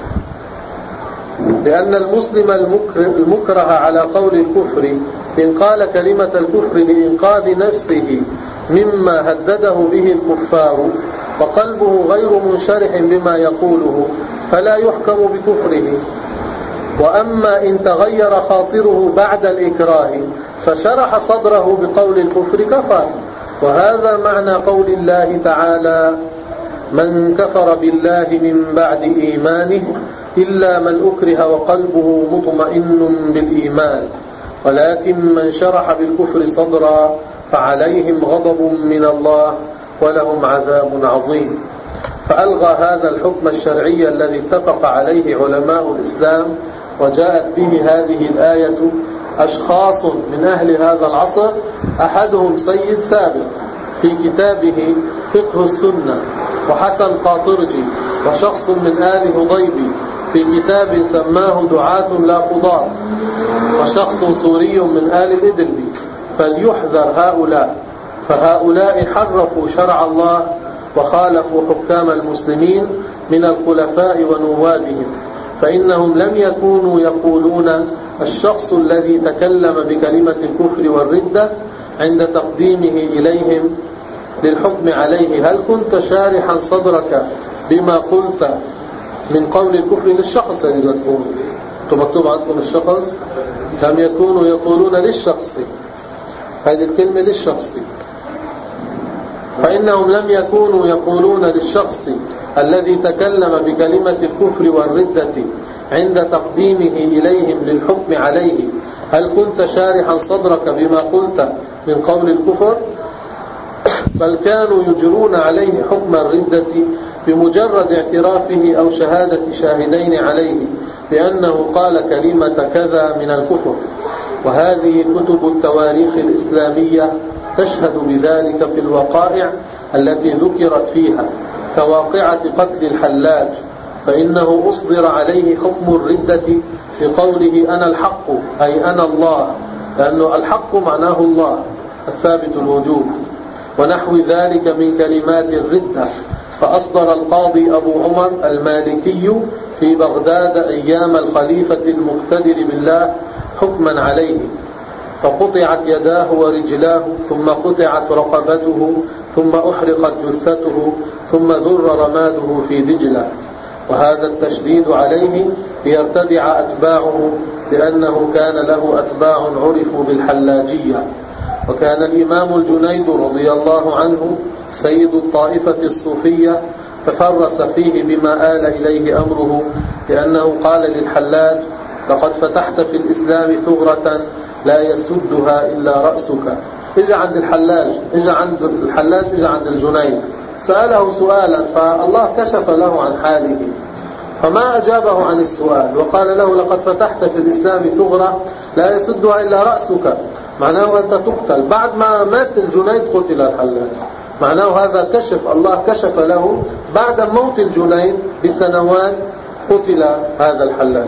لأن المسلم المكره على قول الكفر إن قال كلمة الكفر لإنقاذ نفسه مما هدده به الكفار وقلبه غير منشرح بما يقوله فلا يحكم بكفره. وأما إن تغير خاطره بعد الإكراه فشرح صدره بقول الكفر كفر. وهذا معنى قول الله تعالى من كفر بالله من بعد إيمانه إلا من أكره وقلبه مطمئن بالإيمان، ولكن من شرح بالكفر صدرا فعليهم غضب من الله ولهم عذاب عظيم. فألغى هذا الحكم الشرعي الذي اتفق عليه علماء الإسلام، وجاءت به هذه الآية أشخاص من أهل هذا العصر، أحدهم سيد سابق في كتابه فقه السنة، وحسن قاطرجي، وشخص من آل هضيبي في كتاب سماه دعاة لا قضاة، وشخص سوري من آل الإدلبي. فليحذر هؤلاء، فهؤلاء حرفوا شرع الله وخالفوا حكام المسلمين من الخلفاء ونوابهم، فإنهم لم يكونوا يقولون الشخص الذي تكلم بكلمة الكفر والردة عند تقديمه إليهم للحكم عليه، هل كنت شارحا صدرك بما قلت من قول الكفر للشخص الذي تقول؟ مكتوب عندكم الشخص، لم يكونوا يقولون للشخص، هذه الكلمة للشخص، فإنهم لم يكونوا يقولون للشخص الذي تكلم بكلمة الكفر والردة عند تقديمه إليهم للحكم عليه، هل كنت شارحا صدرك بما قلت من قول الكفر؟ بل كانوا يجرون عليه حكم الردة بمجرد اعترافه أو شهادة شاهدين عليه بأنه قال كلمة كذا من الكفر. وهذه كتب التواريخ الإسلامية تشهد بذلك في الوقائع التي ذكرت فيها، كواقعة قتل الحلاج، فإنه أصدر عليه حكم الردة بقوله أنا الحق، أي أنا الله، لأنه الحق معناه الله الثابت الوجود، ونحو ذلك من كلمات الردة. فأصدر القاضي أبو عمر المالكي في بغداد أيام الخليفة المقتدر بالله حكما عليه، فقطعت يداه ورجلاه، ثم قطعت رقبته، ثم أحرقت جثته، ثم ذر رماده في دجلة. وهذا التشديد عليه ليرتدع أتباعه، لأنه كان له أتباع عرفوا بالحلاجية. وكان الإمام الجنيد رضي الله عنه سيد الطائفة الصوفية تفرس فيه بما آل إليه أمره، لأنه قال للحلاج لقد فتحت في الإسلام ثغرة لا يسدها إلا رأسك. إجا عند الحلاج إجا عند الحلاج إجا عند الجنيد سأله سؤالا، فالله كشف له عن حاله فما أجابه عن السؤال، وقال له لقد فتحت في الإسلام ثغرة لا يسدها إلا رأسك، معناه أنت تقتل. بعد ما مات الجنيد قتل الحلاج، معناه هذا كشف، الله كشف له بعد موت الجنيد بسنوات قتل هذا الحلاج.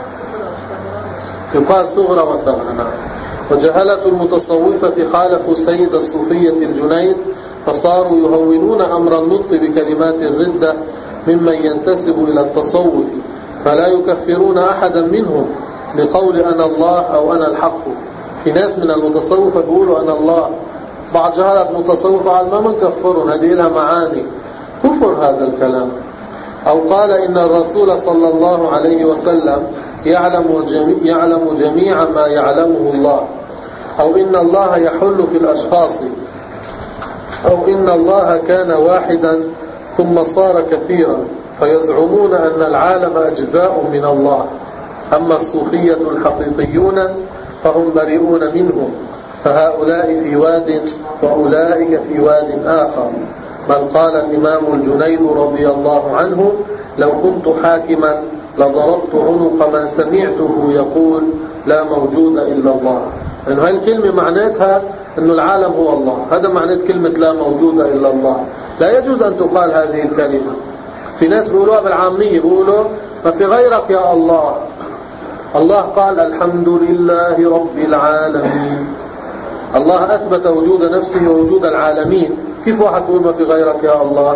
يقال ثغرة وثغرة. وجهلة المتصوفة خالفوا سيد الصوفية الجنيد، فصاروا يهونون أمر النطق بكلمات الردة ممن ينتسب إلى التصوف، فلا يكفرون أحدا منهم بقول أنا الله أو أنا الحق. في ناس من المتصوفة بيقولوا أنا الله، بعض جهلة المتصوفة قال ما منكفرون، هذه لها معاني، كفر هذا الكلام. أو قال إن الرسول صلى الله عليه وسلم يعلم جميع, يعلم جميع ما يعلمه الله، أو إن الله يحل في الأشخاص، أو إن الله كان واحدا ثم صار كثيرا، فيزعمون أن العالم أجزاء من الله. أما الصوفية الحقيقيون فهم بريئون منهم، فهؤلاء في واد وأولئك في واد آخر. بل قال الإمام الجنيد رضي الله عنه لو كنت حاكما لضربت عنق من سمعته يقول لا موجود إلا الله. يعني هاي الكلمة معناتها أن العالم هو الله، هذا معنات كلمة لا موجود إلا الله. لا يجوز أن تقال هذه الكلمة. في ناس بيقولوها بالعامية، بيقولوا ما في غيرك يا الله. الله قال الحمد لله رب العالمين، الله أثبت وجود نفسه ووجود العالمين، كيف واحد يقول ما في غيرك يا الله؟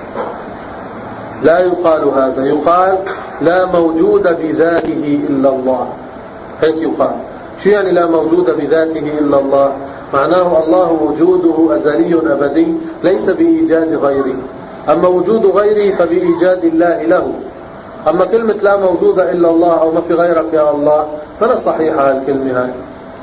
لا يقال هذا، يقال لا موجود بذاته إلا الله، هيك يقال. شو يعني لا موجود بذاته إلا الله؟ معناه الله وجوده أزلي أبدي ليس بإيجاد غيره، أما وجود غيره فبإيجاد الله له. أما كلمة لا موجود إلا الله أو ما في غيرك يا الله فلا صحيحة الكلمة هاي.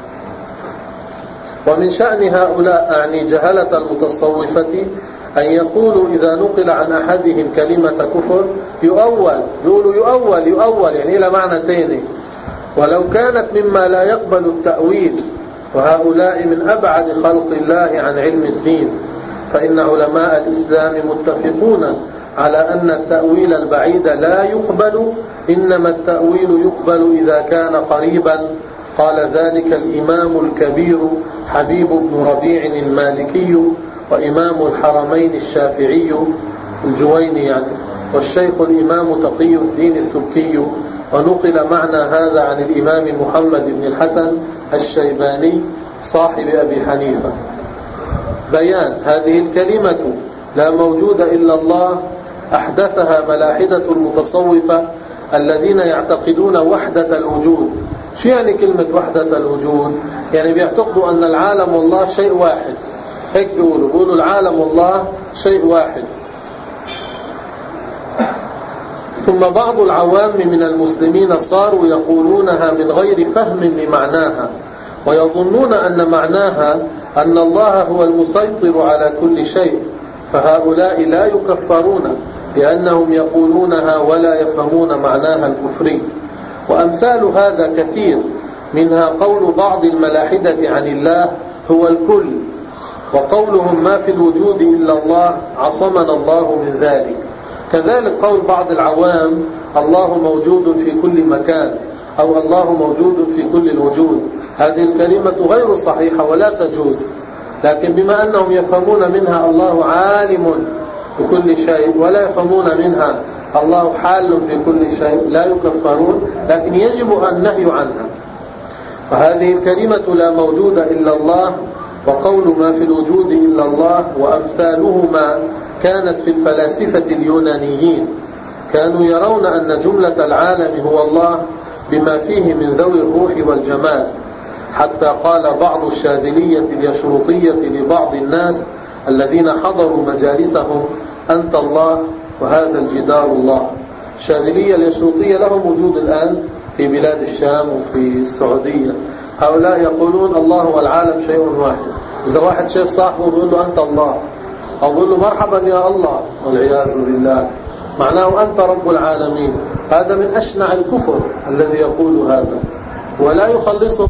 ومن شأن هؤلاء أعني جهلة المتصوفة أن يقولوا إذا نقل عن أحدهم كلمة كفر يؤول، يقولوا يؤول يؤول يعني إلى معنى تاني، ولو كانت مما لا يقبل التأويل، وهؤلاء من أبعد خلق الله عن علم الدين. فإن علماء الإسلام متفقون على أن التأويل البعيد لا يقبل، إنما التأويل يقبل إذا كان قريبا. قال ذلك الإمام الكبير حبيب بن ربيع المالكي، وإمام الحرمين الشافعي الجويني يعني، والشيخ الإمام تقي الدين السبكي. ونقل معنى هذا عن الإمام محمد بن الحسن الشيباني صاحب أبي حنيفة. بيان هذه الكلمة لا موجود إلا الله أحدثها ملاحدة المتصوفة الذين يعتقدون وحدة الوجود، شو يعني كلمة وحدة الوجود؟ يعني بيعتقدوا أن العالم والله شيء واحد، هيك بيقولوا بيقولوا العالم والله شيء واحد. ثم بعض العوام من المسلمين صاروا يقولونها من غير فهم لمعناها، ويظنون أن معناها أن الله هو المسيطر على كل شيء، فهؤلاء لا يكفرون لأنهم يقولونها ولا يفهمون معناها الكفري. وأمثال هذا كثير، منها قول بعض الملاحدة عن الله هو الكل، وقولهم ما في الوجود إلا الله عصمنا الله من ذلك. كذلك قول بعض العوام الله موجود في كل مكان، أو الله موجود في كل الوجود. هذه الكلمة غير صحيحة ولا تجوز، لكن بما أنهم يفهمون منها الله عالم بكل شيء ولا يفهمون منها الله حال في كل شيء لا يكفرون، لكن يجب النهي عنها. فهذه الكلمة لا موجود إلا الله، وقول ما في الوجود إلا الله وأمثالهما كانت في الفلاسفة اليونانيين، كانوا يرون أن جملة العالم هو الله بما فيه من ذوي الروح والجمال، حتى قال بعض الشاذلية اليشروطية لبعض الناس الذين حضروا مجالسهم أنت الله وهذا الجدار الله. الشاذلية اليشروطية لهم وجود الآن في بلاد الشام وفي السعودية. هؤلاء يقولون الله والعالم شيء واحد. إذا واحد شاف صاحبه بيقول له أنت الله، أو بيقول له مرحبا يا الله، والعياذ بالله، معناه أنت رب العالمين. هذا من أشنع الكفر الذي يقول هذا، ولا يخلصه.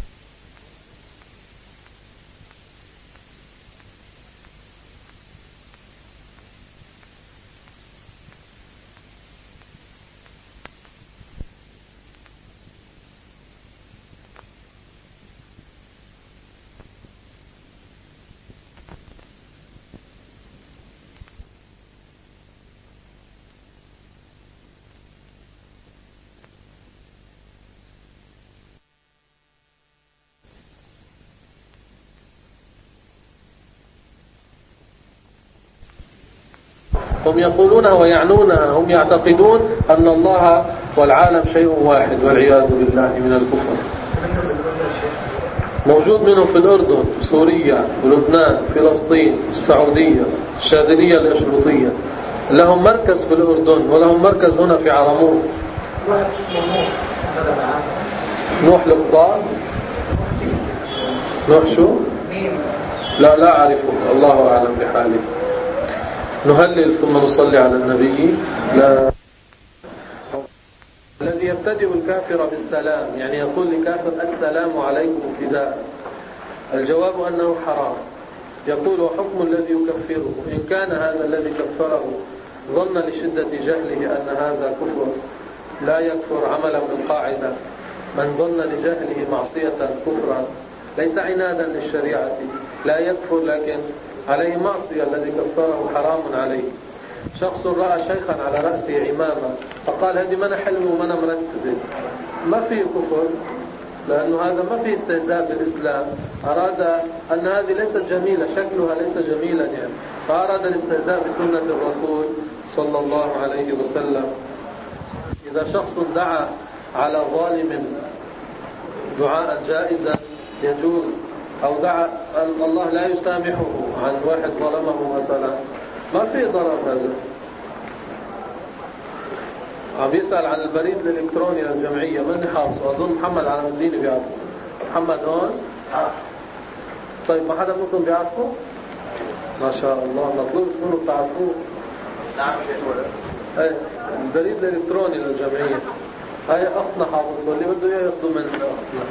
هم يقولونها ويعنونها، هم يعتقدون أن الله والعالم شيء واحد، والعياذ بالله من الكفر. موجود منهم في الأردن، في سوريا، في لبنان، في فلسطين، في السعودية، الشاذلية الأشرطية. لهم مركز في الأردن ولهم مركز هنا في عرمون. نوح القطار. نوح شو؟ لا لا أعرفه، الله أعلم بحاله. نهلل ثم نصلي على النبي. لا. الذي يبتدئ الكافر بالسلام، يعني يقول لكافر السلام عليكم ابتداء، الجواب أنه حرام. يقول وحكم الذي يكفره، إن كان هذا الذي كفره ظن لشدة جهله أن هذا كفر لا يكفر عملا بالقاعدة. من ظن لجهله معصية كفرا ليس عنادا للشريعة، لا يكفر لكن عليه معصية، الذي كفره حرام عليه. شخص رأى شيخا على رأسه عمامة فقال هذه منا حلوة ومنا مرتبة، ما فيه كفر، لأنه هذا ما فيه استهزاء بالإسلام. أراد أن هذه ليست جميلة، شكلها ليس جميلا يعني، فأراد الاستهزاء بسنة الرسول صلى الله عليه وسلم. إذا شخص دعا على ظالم دعاء جائزا يجوز، أو دعا أن الله لا يسامحه عن واحد ظلمه مثلا، ما في ضرر هذا. عم يسأل عن البريد الإلكتروني للجمعية، من حافظه؟ أظن محمد على الدين بيعرفه. محمد هون؟ طيب ما حدا منكم بيعرفه؟ ما شاء الله، مطلوب تكونوا بتعرفوه. نعم شيخ ولد. ايه البريد الإلكتروني للجمعية، هاي أختنا حافظه، اللي بده إياه ياخذه من أختنا.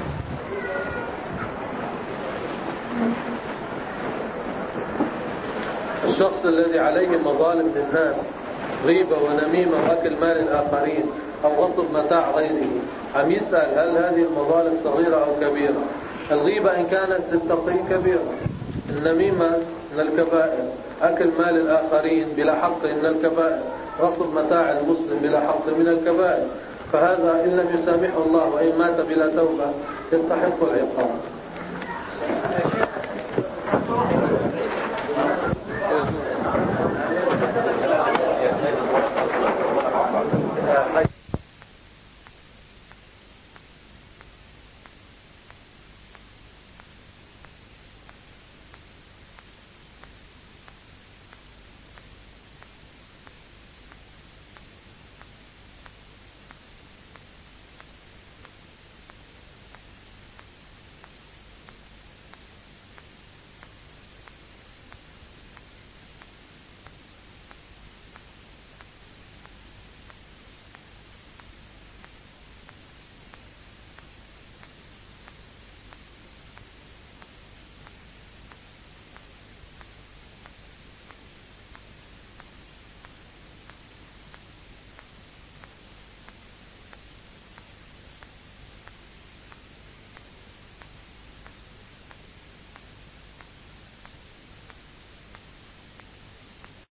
الشخص الذي عليه مظالم للناس، غيبة ونميمة وأكل مال الآخرين أو غصب متاع غيره، عم يسأل هل هذه المظالم صغيرة أو كبيرة؟ الغيبة إن كانت للتقي كبيرة، النميمة من الكبائر، أكل مال الآخرين بلا حق من الكبائر، غصب متاع المسلم بلا حق من الكبائر. فهذا إن لم يسامحه الله وإن مات بلا توبة يستحق العقاب.